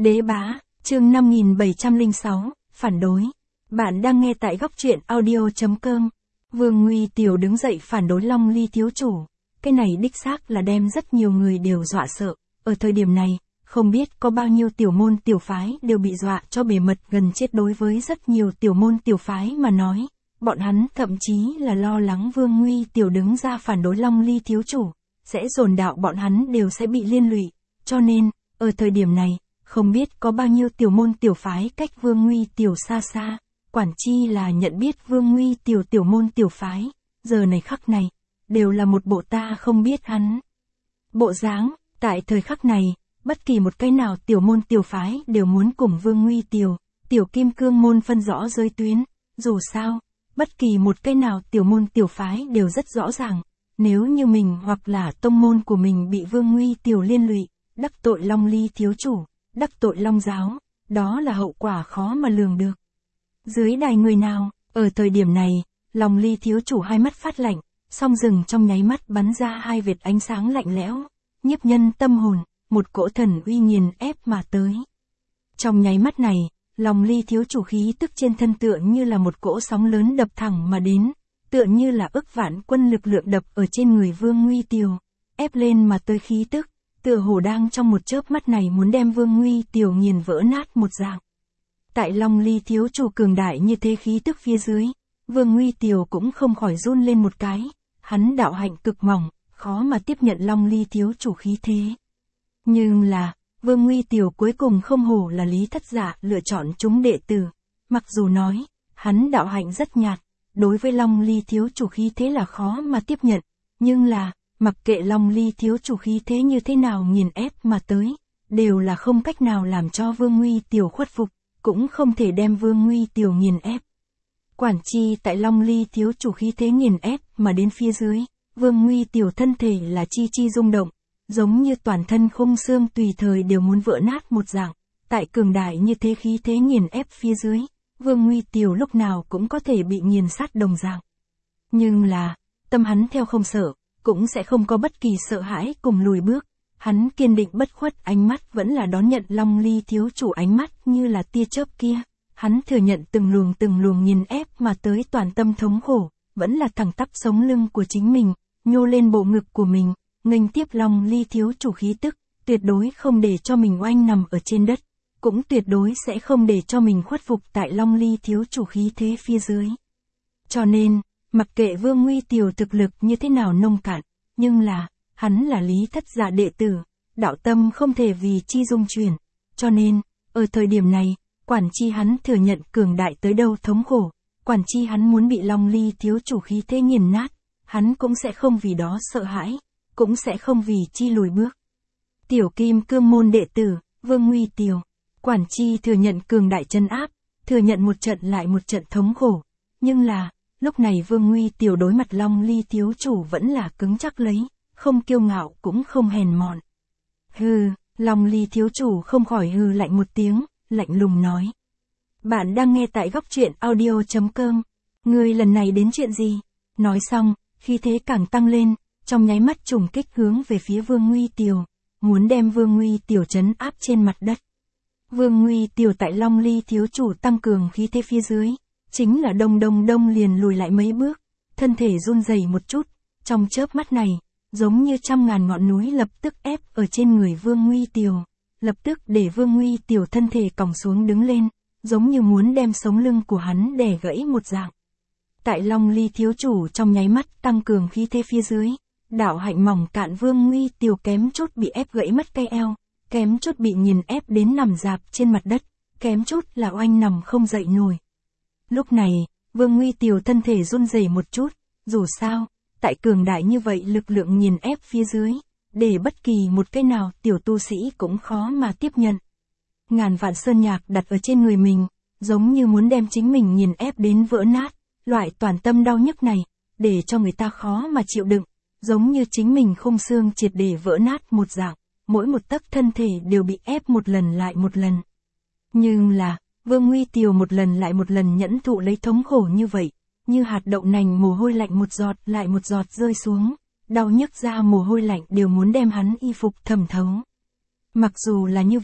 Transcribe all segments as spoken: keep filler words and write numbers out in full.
Đế bá, chương năm nghìn bảy trăm lẻ sáu, phản đối. Bạn đang nghe tại góc truyện audio chấm com. Vương Nguy Tiểu đứng dậy phản đối Long Ly thiếu chủ. Cái này đích xác là đem rất nhiều người đều dọa sợ. Ở thời điểm này, không biết có bao nhiêu tiểu môn tiểu phái đều bị dọa cho bề mật gần chết. Đối với rất nhiều tiểu môn tiểu phái mà nói, bọn hắn thậm chí là lo lắng Vương Nguy Tiểu đứng ra phản đối Long Ly thiếu chủ, sẽ dồn đạo bọn hắn đều sẽ bị liên lụy. Cho nên, ở thời điểm này, không biết có bao nhiêu tiểu môn tiểu phái cách Vương Nguy Tiểu xa xa, quản chi là nhận biết Vương Nguy Tiểu tiểu môn tiểu phái, giờ này khắc này, đều là một bộ ta không biết hắn. Bộ dáng, tại thời khắc này, bất kỳ một cái nào tiểu môn tiểu phái đều muốn cùng Vương Nguy Tiểu, tiểu kim cương môn phân rõ giới tuyến, dù sao, bất kỳ một cái nào tiểu môn tiểu phái đều rất rõ ràng, nếu như mình hoặc là tông môn của mình bị Vương Nguy Tiểu liên lụy, đắc tội Long Ly thiếu chủ, đắc tội Long giáo, đó là hậu quả khó mà lường được. Dưới đài người nào, ở thời điểm này, Long Ly thiếu chủ hai mắt phát lạnh, song rừng trong nháy mắt bắn ra hai vệt ánh sáng lạnh lẽo, nhiếp nhân tâm hồn, một cỗ thần uy nghiền ép mà tới. Trong nháy mắt này, Long Ly thiếu chủ khí tức trên thân tựa như là một cỗ sóng lớn đập thẳng mà đến, tựa như là ức vạn quân lực lượng đập ở trên người Vương Nguy Tiểu, ép lên mà tới khí tức, tựa hồ đang trong một chớp mắt này muốn đem Vương Nguy Tiểu nghiền vỡ nát một dạng. Tại Long Ly thiếu chủ cường đại như thế khí tức phía dưới, Vương Nguy Tiểu cũng không khỏi run lên một cái, hắn đạo hạnh cực mỏng, khó mà tiếp nhận Long Ly thiếu chủ khí thế. Nhưng là, Vương Nguy Tiểu cuối cùng không hổ là Lý Thất Dạ lựa chọn chúng đệ tử, mặc dù nói, hắn đạo hạnh rất nhạt, đối với Long Ly thiếu chủ khí thế là khó mà tiếp nhận, nhưng là, mặc kệ Long Ly thiếu chủ khí thế như thế nào nghiền ép mà tới, đều là không cách nào làm cho Vương Nguy Tiểu khuất phục, cũng không thể đem Vương Nguy Tiểu nghiền ép. Quản chi tại Long Ly thiếu chủ khí thế nghiền ép mà đến phía dưới, Vương Nguy Tiểu thân thể là chi chi rung động, giống như toàn thân khung xương tùy thời đều muốn vỡ nát một dạng, tại cường đại như thế khí thế nghiền ép phía dưới, Vương Nguy Tiểu lúc nào cũng có thể bị nghiền sát đồng dạng. Nhưng là, tâm hắn theo không sợ, cũng sẽ không có bất kỳ sợ hãi cùng lùi bước, hắn kiên định bất khuất, ánh mắt vẫn là đón nhận Long Ly thiếu chủ ánh mắt như là tia chớp kia, hắn thừa nhận từng luồng từng luồng nghiền ép mà tới toàn tâm thống khổ, vẫn là thẳng tắp sống lưng của chính mình, nhô lên bộ ngực của mình, nghênh tiếp Long Ly thiếu chủ khí tức, tuyệt đối không để cho mình oanh nằm ở trên đất, cũng tuyệt đối sẽ không để cho mình khuất phục tại Long Ly thiếu chủ khí thế phía dưới. Cho nên, mặc kệ Vương Nguy Tiểu thực lực như thế nào nông cạn, nhưng là, hắn là Lý Thất Dạ đệ tử, đạo tâm không thể vì chi dung chuyển, cho nên, ở thời điểm này, quản chi hắn thừa nhận cường đại tới đâu thống khổ, quản chi hắn muốn bị Long Ly thiếu chủ khí thế nghiền nát, hắn cũng sẽ không vì đó sợ hãi, cũng sẽ không vì chi lùi bước. Tiểu kim cương môn đệ tử, Vương Nguy Tiểu, quản chi thừa nhận cường đại chân áp, thừa nhận một trận lại một trận thống khổ, nhưng là, lúc này Vương Nguy Tiểu đối mặt Long Ly thiếu chủ vẫn là cứng chắc lấy, không kiêu ngạo cũng không hèn mọn. Hừ, Long Ly thiếu chủ không khỏi hừ lạnh một tiếng, lạnh lùng nói. Bạn đang nghe tại góc truyện audio chấm com. Ngươi lần này đến chuyện gì? Nói xong, khí thế càng tăng lên, trong nháy mắt trùng kích hướng về phía Vương Nguy Tiểu, muốn đem Vương Nguy Tiểu trấn áp trên mặt đất. Vương Nguy Tiểu tại Long Ly thiếu chủ tăng cường khí thế phía dưới, chính là đông đông đông liền lùi lại mấy bước, thân thể run rẩy một chút, trong chớp mắt này, giống như trăm ngàn ngọn núi lập tức ép ở trên người Vương Nguy Tiểu, lập tức để Vương Nguy Tiểu thân thể còng xuống đứng lên, giống như muốn đem sống lưng của hắn đè gãy một dạng. Tại Long Ly thiếu chủ trong nháy mắt tăng cường khí thế phía dưới, đạo hạnh mỏng cạn Vương Nguy Tiểu kém chút bị ép gãy mất cây eo, kém chút bị nghiền ép đến nằm dạp trên mặt đất, kém chút là oanh nằm không dậy nổi. Lúc này, Vương Nguy Tiểu thân thể run rẩy một chút, dù sao, tại cường đại như vậy lực lượng nghiền ép phía dưới, để bất kỳ một cái nào tiểu tu sĩ cũng khó mà tiếp nhận. Ngàn vạn sơn nhạc đặt ở trên người mình, giống như muốn đem chính mình nghiền ép đến vỡ nát, loại toàn tâm đau nhức này, để cho người ta khó mà chịu đựng, giống như chính mình khung xương triệt để vỡ nát một dạng, mỗi một tấc thân thể đều bị ép một lần lại một lần. Nhưng là, Vương Nguy Tiểu một lần lại một lần nhẫn thụ lấy thống khổ như vậy, như hạt đậu nành mồ hôi lạnh một giọt lại một giọt rơi xuống, đau nhức ra mồ hôi lạnh đều muốn đem hắn y phục thẩm thấu. Mặc dù là như vậy,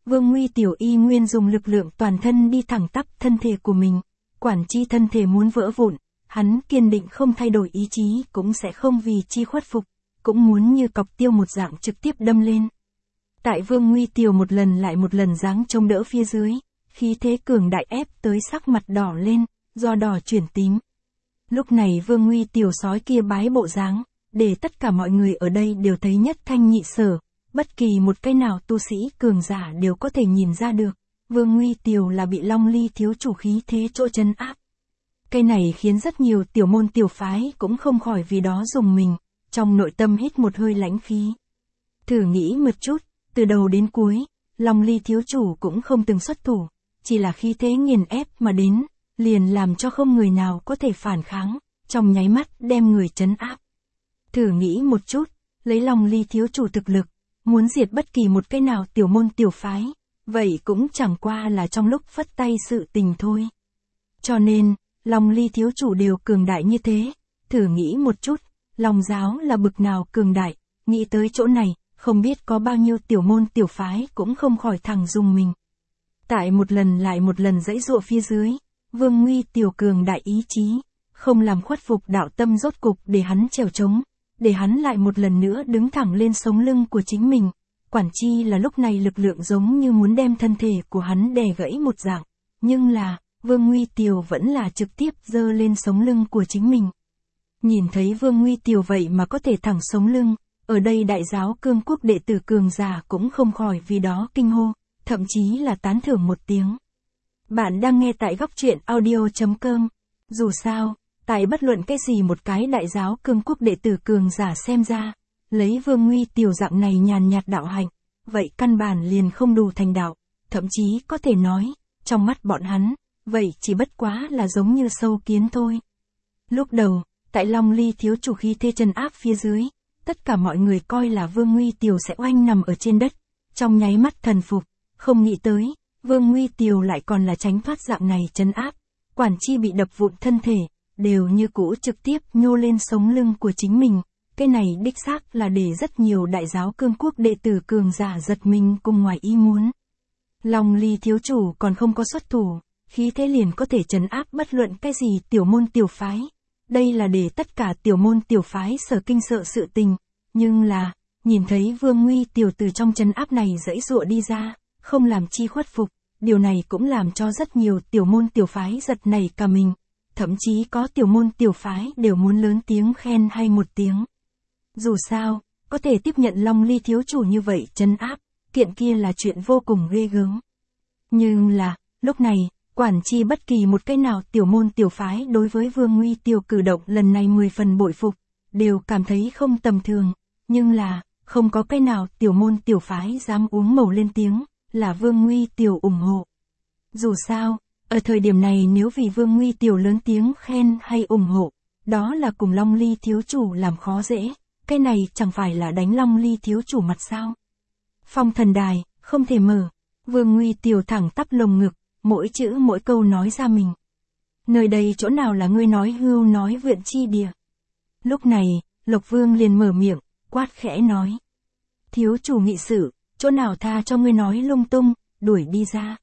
Vương Nguy Tiểu y nguyên dùng lực lượng toàn thân đi thẳng tắp thân thể của mình, quản chi thân thể muốn vỡ vụn, hắn kiên định không thay đổi ý chí cũng sẽ không vì chi khuất phục, cũng muốn như cọc tiêu một dạng trực tiếp đâm lên. Tại Vương Nguy Tiểu một lần lại một lần giáng chống đỡ phía dưới, khí thế cường đại ép tới sắc mặt đỏ lên, do đỏ chuyển tím. Lúc này Vương Nguy Tiểu sói kia bái bộ dáng, để tất cả mọi người ở đây đều thấy nhất thanh nhị sở, bất kỳ một cái nào tu sĩ cường giả đều có thể nhìn ra được, Vương Nguy Tiểu là bị Long Ly thiếu chủ khí thế chỗ trấn áp. Cái này khiến rất nhiều tiểu môn tiểu phái cũng không khỏi vì đó dùng mình, trong nội tâm hít một hơi lãnh khí. Thử nghĩ một chút, từ đầu đến cuối, Long Ly thiếu chủ cũng không từng xuất thủ, chỉ là khí thế nghiền ép mà đến, liền làm cho không người nào có thể phản kháng, trong nháy mắt đem người trấn áp. Thử nghĩ một chút, lấy Long Ly thiếu chủ thực lực, muốn diệt bất kỳ một cái nào tiểu môn tiểu phái, vậy cũng chẳng qua là trong lúc phất tay sự tình thôi. Cho nên, Long Ly thiếu chủ đều cường đại như thế, thử nghĩ một chút, Long giáo là bực nào cường đại, nghĩ tới chỗ này, không biết có bao nhiêu tiểu môn tiểu phái cũng không khỏi thẳng dùng mình. Tại một lần lại một lần dãy dụa phía dưới, Vương Nguy Tiểu cường đại ý chí, không làm khuất phục đạo tâm rốt cục để hắn trèo trống, để hắn lại một lần nữa đứng thẳng lên sống lưng của chính mình, quản chi là lúc này lực lượng giống như muốn đem thân thể của hắn đè gãy một dạng, nhưng là, Vương Nguy Tiểu vẫn là trực tiếp giơ lên sống lưng của chính mình. Nhìn thấy Vương Nguy Tiểu vậy mà có thể thẳng sống lưng, ở đây đại giáo cương quốc đệ tử cường giả cũng không khỏi vì đó kinh hô, thậm chí là tán thưởng một tiếng. Bạn đang nghe tại góc truyện audio chấm com. Dù sao, tại bất luận cái gì một cái đại giáo cương quốc đệ tử cường giả xem ra, lấy Vương Nguy Tiểu dạng này nhàn nhạt đạo hạnh, vậy căn bản liền không đủ thành đạo, thậm chí có thể nói, trong mắt bọn hắn, vậy chỉ bất quá là giống như sâu kiến thôi. Lúc đầu, tại Long Ly thiếu chủ khí thế trấn áp phía dưới, tất cả mọi người coi là Vương Nguy Tiểu sẽ oanh nằm ở trên đất, trong nháy mắt thần phục, không nghĩ tới, Vương Nguy Tiểu lại còn là tránh thoát dạng này trấn áp, quản chi bị đập vụn thân thể, đều như cũ trực tiếp nhô lên sống lưng của chính mình, cái này đích xác là để rất nhiều đại giáo cương quốc đệ tử cường giả giật mình cùng ngoài ý muốn. Long Ly thiếu chủ còn không có xuất thủ, khí thế liền có thể trấn áp bất luận cái gì tiểu môn tiểu phái. Đây là để tất cả tiểu môn tiểu phái sở kinh sợ sự tình, nhưng là, nhìn thấy Vương Nguy Tiểu từ trong trấn áp này dãy dụa đi ra, không làm chi khuất phục, điều này cũng làm cho rất nhiều tiểu môn tiểu phái giật nảy cả mình, thậm chí có tiểu môn tiểu phái đều muốn lớn tiếng khen hay một tiếng. Dù sao, có thể tiếp nhận Long Ly thiếu chủ như vậy trấn áp, kiện kia là chuyện vô cùng ghê gớm. Nhưng là, lúc này, quản chi bất kỳ một cái nào tiểu môn tiểu phái đối với Vương Nguy Tiểu cử động lần này mười phần bội phục, đều cảm thấy không tầm thường, nhưng là, không có cái nào tiểu môn tiểu phái dám uống màu lên tiếng, là Vương Nguy Tiểu ủng hộ. Dù sao, ở thời điểm này nếu vì Vương Nguy Tiểu lớn tiếng khen hay ủng hộ, đó là cùng Long Ly thiếu chủ làm khó dễ, cái này chẳng phải là đánh Long Ly thiếu chủ mặt sao. Phong thần đài, không thể mở, Vương Nguy Tiểu thẳng tắp lồng ngực, mỗi chữ mỗi câu nói ra mình. Nơi đây chỗ nào là ngươi nói hưu nói vượn chi địa. Lúc này, Lộc Vương liền mở miệng, quát khẽ nói. Thiếu chủ nghị sự, chỗ nào tha cho ngươi nói lung tung, đuổi đi ra.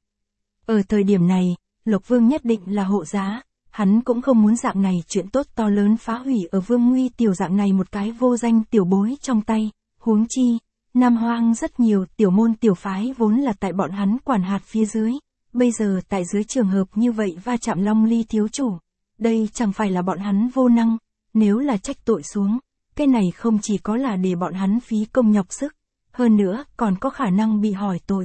Ở thời điểm này, Lộc Vương nhất định là hộ giá, hắn cũng không muốn dạng này chuyện tốt to lớn phá hủy ở Vương Nguy Tiểu dạng này một cái vô danh tiểu bối trong tay, huống chi, Nam Hoang rất nhiều tiểu môn tiểu phái vốn là tại bọn hắn quản hạt phía dưới. Bây giờ tại dưới trường hợp như vậy va chạm Long Ly thiếu chủ, đây chẳng phải là bọn hắn vô năng, nếu là trách tội xuống, cái này không chỉ có là để bọn hắn phí công nhọc sức, hơn nữa còn có khả năng bị hỏi tội.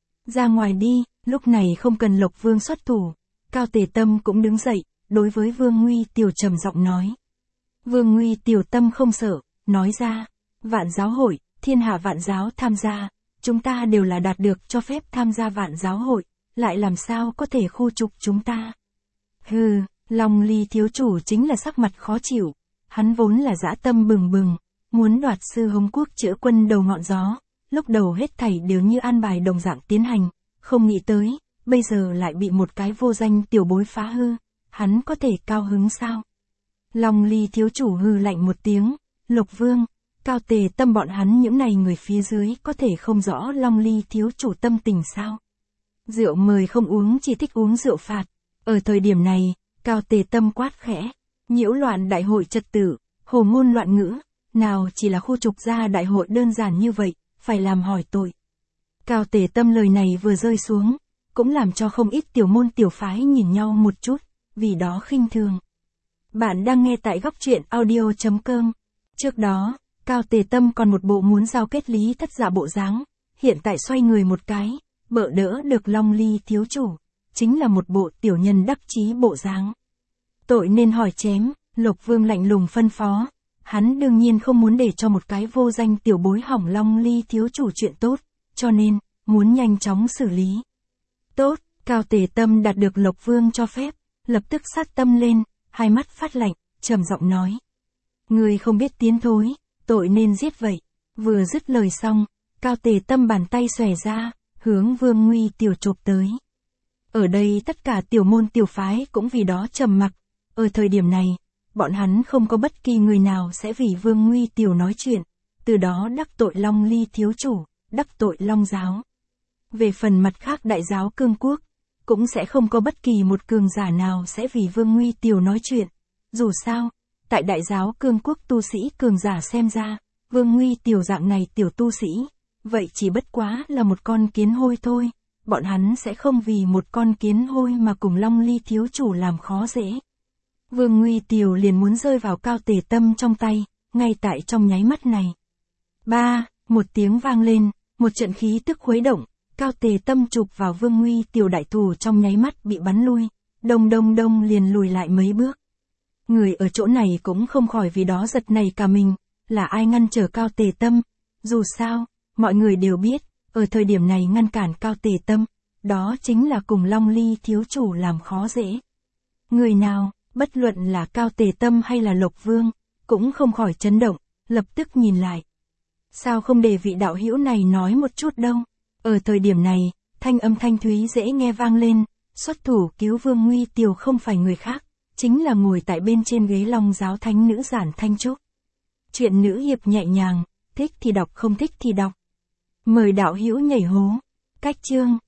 Ra ngoài đi, lúc này không cần Lộc Vương xuất thủ, Cao Tề Tâm cũng đứng dậy, đối với Vương Nguy Tiểu trầm giọng nói. Vương Nguy Tiểu tâm không sợ, nói ra, vạn giáo hội, thiên hạ vạn giáo tham gia, chúng ta đều là đạt được cho phép tham gia vạn giáo hội. Lại làm sao có thể khu trục chúng ta? Hừ, Long Ly thiếu chủ chính là sắc mặt khó chịu, hắn vốn là dã tâm bừng bừng, muốn đoạt Sư Hống Quốc chữa quân đầu ngọn gió, lúc đầu hết thảy đều như an bài đồng dạng tiến hành, không nghĩ tới, bây giờ lại bị một cái vô danh tiểu bối phá hư, hắn có thể cao hứng sao? Long Ly thiếu chủ hừ lạnh một tiếng, Lộc Vương, Cao Tề Tâm bọn hắn những này người phía dưới có thể không rõ Long Ly thiếu chủ tâm tình sao. Rượu mời không uống chỉ thích uống rượu phạt. Ở thời điểm này, Cao Tề Tâm quát khẽ, nhiễu loạn đại hội trật tự, hồ ngôn loạn ngữ, nào chỉ là khu trục gia đại hội đơn giản như vậy, phải làm hỏi tội. Cao Tề Tâm lời này vừa rơi xuống, cũng làm cho không ít tiểu môn tiểu phái nhìn nhau một chút, vì đó khinh thường. Bạn đang nghe tại góc truyện audio chấm com. Trước đó, Cao Tề Tâm còn một bộ muốn giao kết Lý Thất Dạ bộ dáng, hiện tại xoay người một cái, bợ đỡ được Long Ly thiếu chủ, chính là một bộ tiểu nhân đắc chí bộ dáng. Tội nên hỏi chém, Lộc Vương lạnh lùng phân phó, hắn đương nhiên không muốn để cho một cái vô danh tiểu bối hỏng Long Ly thiếu chủ chuyện tốt, cho nên, muốn nhanh chóng xử lý. Tốt, Cao Tề Tâm đạt được Lộc Vương cho phép, lập tức sát tâm lên, hai mắt phát lạnh, trầm giọng nói. Người không biết tiến thối, tội nên giết vậy. Vừa dứt lời xong, Cao Tề Tâm bàn tay xòe ra, hướng Vương Nguy tiểu chộp tới. Ở đây tất cả tiểu môn tiểu phái cũng vì đó trầm mặc, ở thời điểm này, bọn hắn không có bất kỳ người nào sẽ vì Vương Nguy tiểu nói chuyện, từ đó đắc tội Long Ly thiếu chủ, đắc tội Long giáo. Về phần mặt khác đại giáo cương quốc, cũng sẽ không có bất kỳ một cường giả nào sẽ vì Vương Nguy tiểu nói chuyện. Dù sao, tại đại giáo cương quốc tu sĩ cường giả xem ra, Vương Nguy tiểu dạng này tiểu tu sĩ, vậy chỉ bất quá là một con kiến hôi thôi, bọn hắn sẽ không vì một con kiến hôi mà cùng Long Ly thiếu chủ làm khó dễ. Vương Nguy tiểu liền muốn rơi vào Cao Tề Tâm trong tay, ngay tại trong nháy mắt này. Ba, một tiếng vang lên, một trận khí tức khuấy động, Cao Tề Tâm chụp vào Vương Nguy tiểu đại thủ trong nháy mắt bị bắn lui, đông đông đông liền lùi lại mấy bước. Người ở chỗ này cũng không khỏi vì đó giật nảy cả mình, là ai ngăn trở Cao Tề Tâm, dù sao, mọi người đều biết, ở thời điểm này ngăn cản Cao Tề Tâm, đó chính là cùng Long Ly thiếu chủ làm khó dễ. Người nào, bất luận là Cao Tề Tâm hay là Lộc Vương, cũng không khỏi chấn động, lập tức nhìn lại. Sao không để vị đạo hữu này nói một chút đâu? Ở thời điểm này, thanh âm thanh thúy dễ nghe vang lên, xuất thủ cứu Vương Nguy tiểu không phải người khác, chính là ngồi tại bên trên ghế Long giáo thánh nữ Giản Thanh Trúc. Chuyện nữ hiệp nhẹ nhàng, thích thì đọc không thích thì đọc. Mời đạo hữu nhảy hố. Cách chương